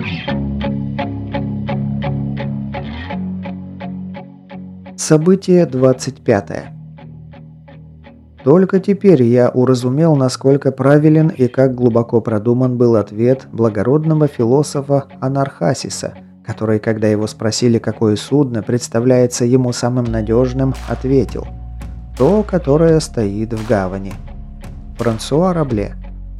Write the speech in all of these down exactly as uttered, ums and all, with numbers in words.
Событие двадцать пятое. Только теперь я уразумел, насколько правилен и как глубоко продуман был ответ благородного философа Анархасиса, который, когда его спросили, какое судно представляется ему самым надежным, ответил: «То, которое стоит в гавани». Франсуа Рабле.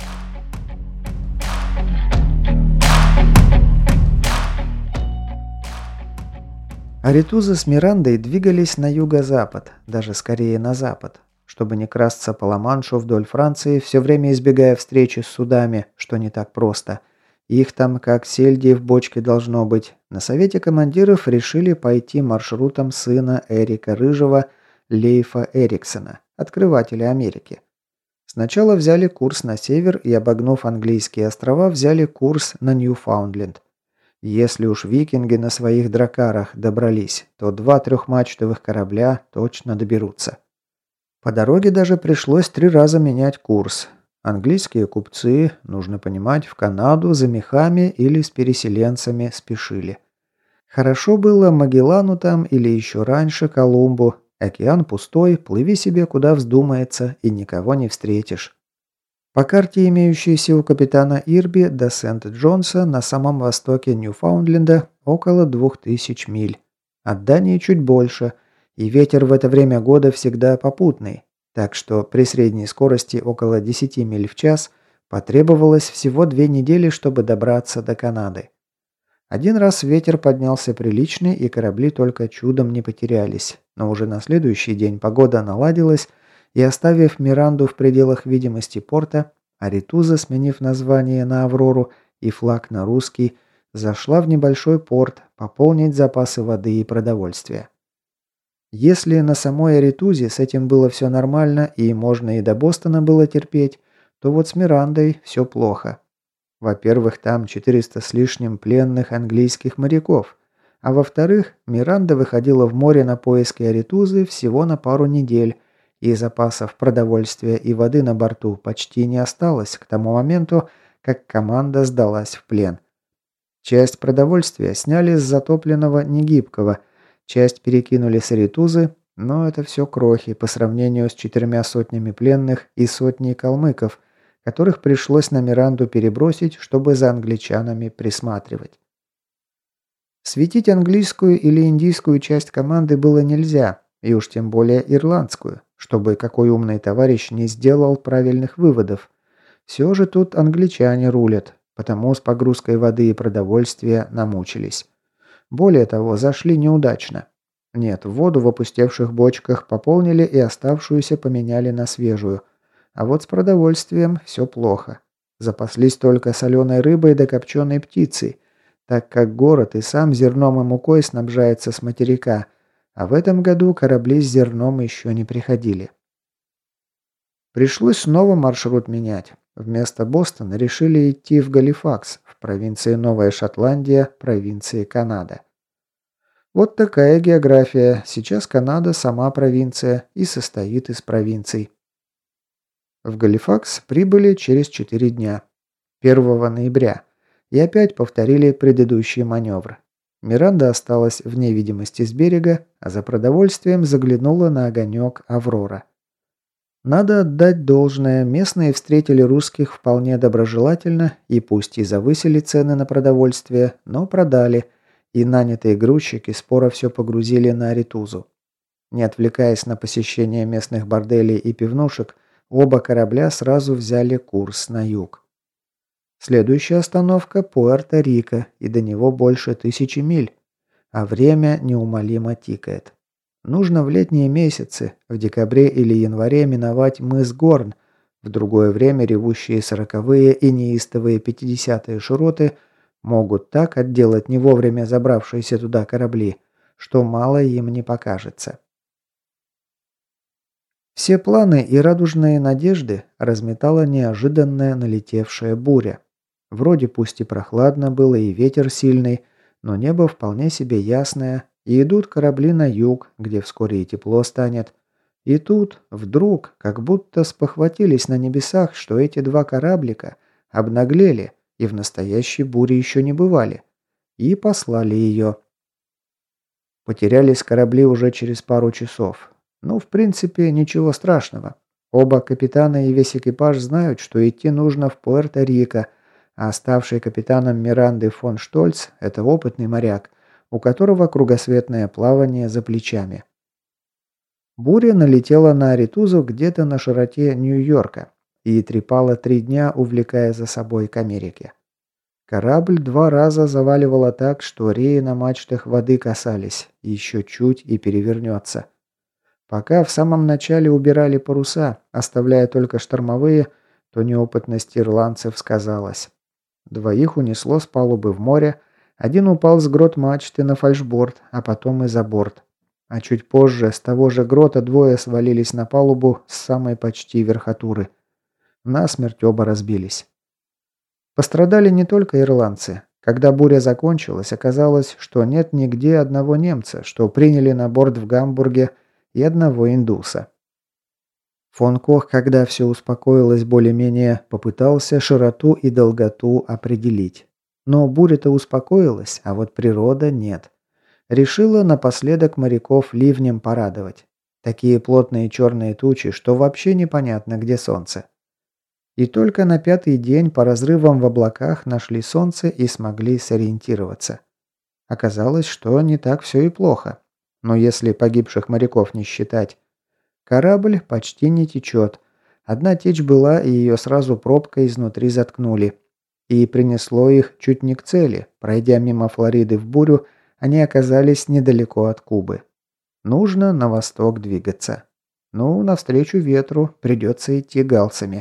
Аретуза с Мирандой двигались на юго-запад, даже скорее на запад, чтобы не красться по Ла-Маншу вдоль Франции, все время избегая встречи с судами, что не так просто. Их там как сельди в бочке должно быть. На совете командиров решили пойти маршрутом сына Эрика Рыжего, Лейфа Эриксона, открывателя Америки. Сначала взяли курс на север и, обогнув английские острова, взяли курс на Ньюфаундленд. Если уж викинги на своих дракарах добрались, то два трехмачтовых корабля точно доберутся. По дороге даже пришлось три раза менять курс. Английские купцы, нужно понимать, в Канаду за мехами или с переселенцами спешили. Хорошо было Магеллану там или еще раньше Колумбу. Океан пустой, плыви себе куда вздумается и никого не встретишь. По карте, имеющейся у капитана Ирби до Сент-Джонса на самом востоке Ньюфаундленда, около двух тысяч миль. От Дании чуть больше, и ветер в это время года всегда попутный, так что при средней скорости около десяти миль в час потребовалось всего две недели, чтобы добраться до Канады. Один раз ветер поднялся приличный, и корабли только чудом не потерялись, но уже на следующий день погода наладилась, и, оставив Миранду в пределах видимости порта, Аретуза, сменив название на «Аврору» и флаг на русский, зашла в небольшой порт пополнить запасы воды и продовольствия. Если на самой Аретузе с этим было все нормально и можно и до Бостона было терпеть, то вот с Мирандой все плохо. Во-первых, там четыреста с лишним пленных английских моряков, а во-вторых, Миранда выходила в море на поиски Аретузы всего на пару недель, и запасов продовольствия и воды на борту почти не осталось к тому моменту, как команда сдалась в плен. Часть продовольствия сняли с затопленного негибкого, часть перекинули с Аретузы, но это все крохи по сравнению с четырьмя сотнями пленных и сотней калмыков, которых пришлось на Миранду перебросить, чтобы за англичанами присматривать. Светить английскую или индийскую часть команды было нельзя, и уж тем более ирландскую, чтобы какой умный товарищ не сделал правильных выводов. Все же тут англичане рулят, потому с погрузкой воды и продовольствия намучились. Более того, зашли неудачно. Нет, воду в опустевших бочках пополнили и оставшуюся поменяли на свежую. А вот с продовольствием все плохо. Запаслись только соленой рыбой да копченой птицей, так как город и сам зерном и мукой снабжается с материка, а в этом году корабли с зерном еще не приходили. Пришлось снова маршрут менять. Вместо Бостона решили идти в Галифакс, в провинции Новая Шотландия, провинции Канада. Вот такая география. Сейчас Канада сама провинция и состоит из провинций. В Галифакс прибыли через четыре дня, первого ноября, и опять повторили предыдущий маневр. Миранда осталась вне видимости с берега, а за продовольствием заглянула на огонек «Аврора». Надо отдать должное, местные встретили русских вполне доброжелательно и пусть и завысили цены на продовольствие, но продали, и нанятые грузчики споро все погрузили на Аретузу. Не отвлекаясь на посещение местных борделей и пивнушек, оба корабля сразу взяли курс на юг. Следующая остановка – Пуэрто-Рико, и до него больше тысячи миль. А время неумолимо тикает. Нужно в летние месяцы, в декабре или январе миновать мыс Горн. В другое время ревущие сороковые и неистовые пятидесятые широты могут так отделать не вовремя забравшиеся туда корабли, что мало им не покажется. Все планы и радужные надежды разметала неожиданная налетевшая буря. Вроде пусть и прохладно было, и ветер сильный, но небо вполне себе ясное, и идут корабли на юг, где вскоре и тепло станет. И тут, вдруг, как будто спохватились на небесах, что эти два кораблика обнаглели и в настоящей буре еще не бывали, и послали ее. Потерялись корабли уже через пару часов. Ну, в принципе, ничего страшного. Оба капитана и весь экипаж знают, что идти нужно в Пуэрто-Рико, а ставший капитаном Миранды фон Штольц – это опытный моряк, у которого кругосветное плавание за плечами. Буря налетела на Аритузу где-то на широте Нью-Йорка и трепала три дня, увлекая за собой к Америке. Корабль два раза заваливало так, что реи на мачтах воды касались, еще чуть и перевернется. Пока в самом начале убирали паруса, оставляя только штормовые, то неопытность ирландцев сказалась. Двоих унесло с палубы в море, один упал с грот мачты на фальшборд, а потом и за борт. А чуть позже с того же грота двое свалились на палубу с самой почти верхотуры. Насмерть оба разбились. Пострадали не только ирландцы. Когда буря закончилась, оказалось, что нет нигде одного немца, что приняли на борт в Гамбурге, и одного индуса. Фон Кох, когда все успокоилось более-менее, попытался широту и долготу определить. Но буря-то успокоилась, а вот природа нет. Решила напоследок моряков ливнем порадовать. Такие плотные черные тучи, что вообще непонятно, где солнце. И только на пятый день по разрывам в облаках нашли солнце и смогли сориентироваться. Оказалось, что не так все и плохо. Но если погибших моряков не считать, корабль почти не течет. Одна течь была, и ее сразу пробкой изнутри заткнули. И принесло их чуть не к цели. Пройдя мимо Флориды в бурю, они оказались недалеко от Кубы. Нужно на восток двигаться. Ну, навстречу ветру придется идти галсами.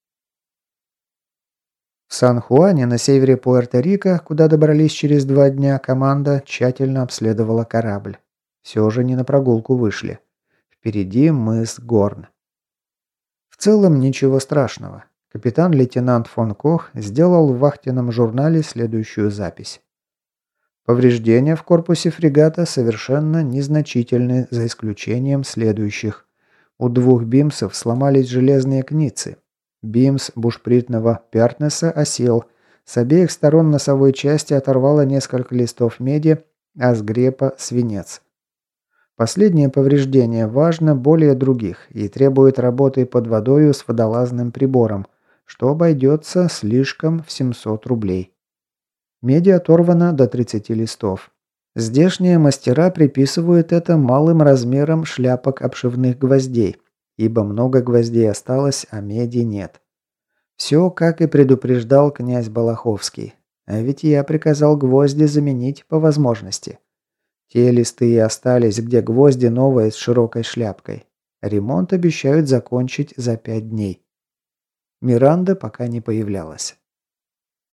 В Сан-Хуане на севере Пуэрто-Рико, куда добрались через два дня, команда тщательно обследовала корабль. Все же не на прогулку вышли. Впереди мыс Горн. В целом ничего страшного. Капитан-лейтенант фон Кох сделал в вахтенном журнале следующую запись. Повреждения в корпусе фрегата совершенно незначительны, за исключением следующих. У двух бимсов сломались железные кницы. Бимс бушпритного Пяртнеса осел. С обеих сторон носовой части оторвало несколько листов меди, а с грепа – свинец. Последнее повреждение важно более других и требует работы под водою с водолазным прибором, что обойдется слишком в семьсот рублей. Меди оторвано до тридцати листов. Здешние мастера приписывают это малым размером шляпок обшивных гвоздей, ибо много гвоздей осталось, а меди нет. Все, как и предупреждал князь Балаховский. А ведь я приказал гвозди заменить по возможности. Те листы и остались, где гвозди новые с широкой шляпкой. Ремонт обещают закончить за пять дней. Миранда пока не появлялась.